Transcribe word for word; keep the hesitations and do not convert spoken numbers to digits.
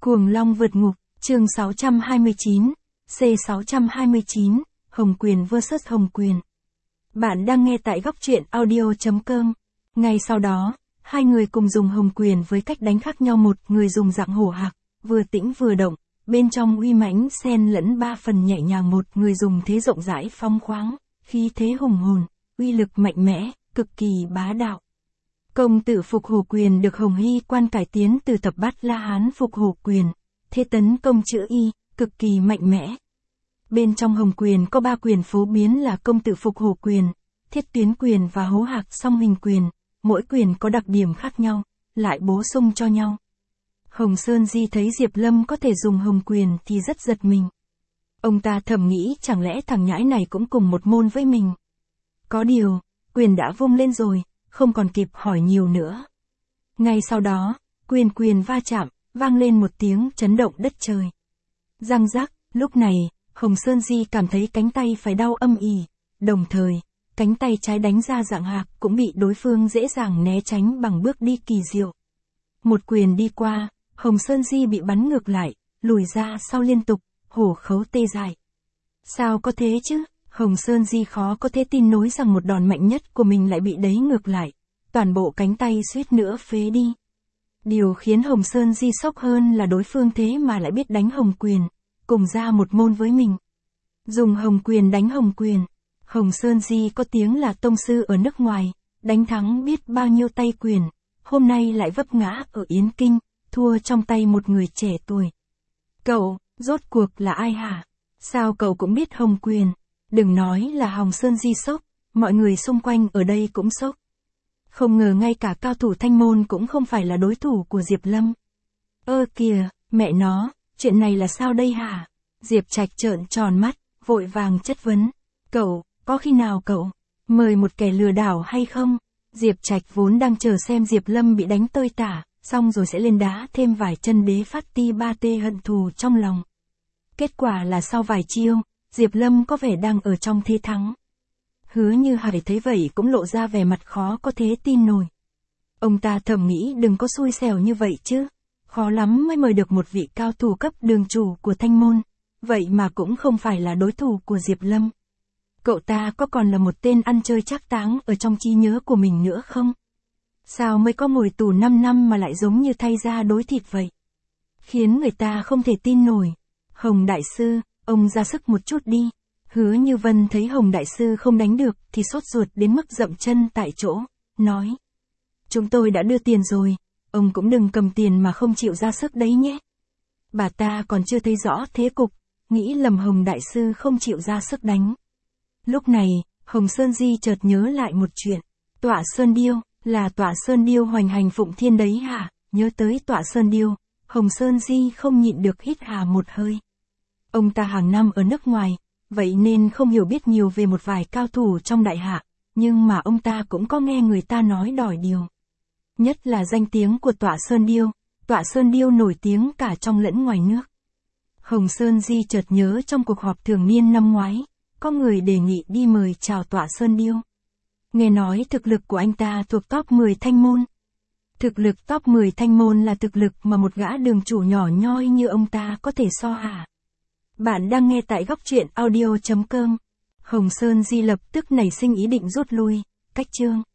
Cuồng Long vượt ngục, chương sáu trăm hai mươi chín, C sáu trăm hai mươi chín, Hồng Quyền versus Hồng Quyền. Bạn đang nghe tại góc truyện audio chấm com. Ngay sau đó, hai người cùng dùng Hồng Quyền với cách đánh khác nhau, một người dùng dạng hổ hạc, vừa tĩnh vừa động, bên trong uy mãnh xen lẫn ba phần nhẹ nhàng, một người dùng thế rộng rãi phóng khoáng, khí thế hùng hồn, uy lực mạnh mẽ, cực kỳ bá đạo. Công tử Phục Hổ Quyền được Hồng Hy Quan cải tiến từ tập Bát La Hán Phục Hổ Quyền, thế tấn công chữ Y, cực kỳ mạnh mẽ. Bên trong Hồng Quyền có ba quyền phổ biến là Công tử Phục Hổ Quyền, Thiết Tuyến Quyền và Hố Hạc Song Hình Quyền, mỗi quyền có đặc điểm khác nhau, lại bổ sung cho nhau. Hồng Sơn Di thấy Diệp Lâm có thể dùng Hồng Quyền thì rất giật mình. Ông ta thầm nghĩ chẳng lẽ thằng nhãi này cũng cùng một môn với mình. Có điều, quyền đã vung lên rồi, không còn kịp hỏi nhiều nữa. Ngay sau đó, quyền quyền va chạm, vang lên một tiếng chấn động đất trời. Răng rắc, lúc này, Hồng Sơn Di cảm thấy cánh tay phải đau âm ỉ, đồng thời, cánh tay trái đánh ra dạng hạc cũng bị đối phương dễ dàng né tránh bằng bước đi kỳ diệu. Một quyền đi qua, Hồng Sơn Di bị bắn ngược lại, lùi ra sau liên tục, hổ khấu tê dại. Sao có thế chứ? Hồng Sơn Di khó có thể tin nổi rằng một đòn mạnh nhất của mình lại bị đẩy ngược lại, toàn bộ cánh tay suýt nữa phế đi. Điều khiến Hồng Sơn Di sốc hơn là đối phương thế mà lại biết đánh Hồng Quyền, cùng ra một môn với mình. Dùng Hồng Quyền đánh Hồng Quyền, Hồng Sơn Di có tiếng là tông sư ở nước ngoài, đánh thắng biết bao nhiêu tay quyền, hôm nay lại vấp ngã ở Yến Kinh, thua trong tay một người trẻ tuổi. Cậu, rốt cuộc là ai hả? Sao cậu cũng biết Hồng Quyền? Đừng nói là Hồng Sơn Di sốc, mọi người xung quanh ở đây cũng sốc. Không ngờ ngay cả cao thủ Thanh Môn cũng không phải là đối thủ của Diệp Lâm. Ơ kìa, mẹ nó, chuyện này là sao đây hả? Diệp Trạch trợn tròn mắt, vội vàng chất vấn. Cậu, có khi nào cậu mời một kẻ lừa đảo hay không? Diệp Trạch vốn đang chờ xem Diệp Lâm bị đánh tơi tả, xong rồi sẽ lên đá thêm vài chân đế phát ti ba tê hận thù trong lòng. Kết quả là sau vài chiêu, Diệp Lâm có vẻ đang ở trong thế thắng. Hứa Như Hải thấy vậy cũng lộ ra vẻ mặt khó có thể tin nổi. Ông ta thầm nghĩ đừng có xui xẻo như vậy chứ. Khó lắm mới mời được một vị cao thủ cấp đường chủ của Thanh Môn. Vậy mà cũng không phải là đối thủ của Diệp Lâm. Cậu ta có còn là một tên ăn chơi trác táng ở trong trí nhớ của mình nữa không? Sao mới có ngồi tù năm năm mà lại giống như thay da đối thịt vậy? Khiến người ta không thể tin nổi. Hồng Đại Sư, ông ra sức một chút đi. Hứa Như Vân thấy Hồng Đại Sư không đánh được thì sốt ruột đến mức dậm chân tại chỗ, nói. Chúng tôi đã đưa tiền rồi, ông cũng đừng cầm tiền mà không chịu ra sức đấy nhé. Bà ta còn chưa thấy rõ thế cục, nghĩ lầm Hồng Đại Sư không chịu ra sức đánh. Lúc này, Hồng Sơn Di chợt nhớ lại một chuyện. Tọa Sơn Điêu, là Tọa Sơn Điêu hoành hành Phụng Thiên đấy hả? Nhớ tới Tọa Sơn Điêu, Hồng Sơn Di không nhịn được hít hà một hơi. Ông ta hàng năm ở nước ngoài, vậy nên không hiểu biết nhiều về một vài cao thủ trong đại hạ, nhưng mà ông ta cũng có nghe người ta nói đòi điều. Nhất là danh tiếng của Tọa Sơn Điêu, Tọa Sơn Điêu nổi tiếng cả trong lẫn ngoài nước. Hồng Sơn Di chợt nhớ trong cuộc họp thường niên năm ngoái, có người đề nghị đi mời chào Tọa Sơn Điêu. Nghe nói thực lực của anh ta thuộc top mười Thanh Môn. Thực lực top mười Thanh Môn là thực lực mà một gã đường chủ nhỏ nhoi như ông ta có thể so hả? Bạn đang nghe tại góc truyện audio chấm com. Hồng Sơn Di lập tức nảy sinh ý định rút lui, cách chương.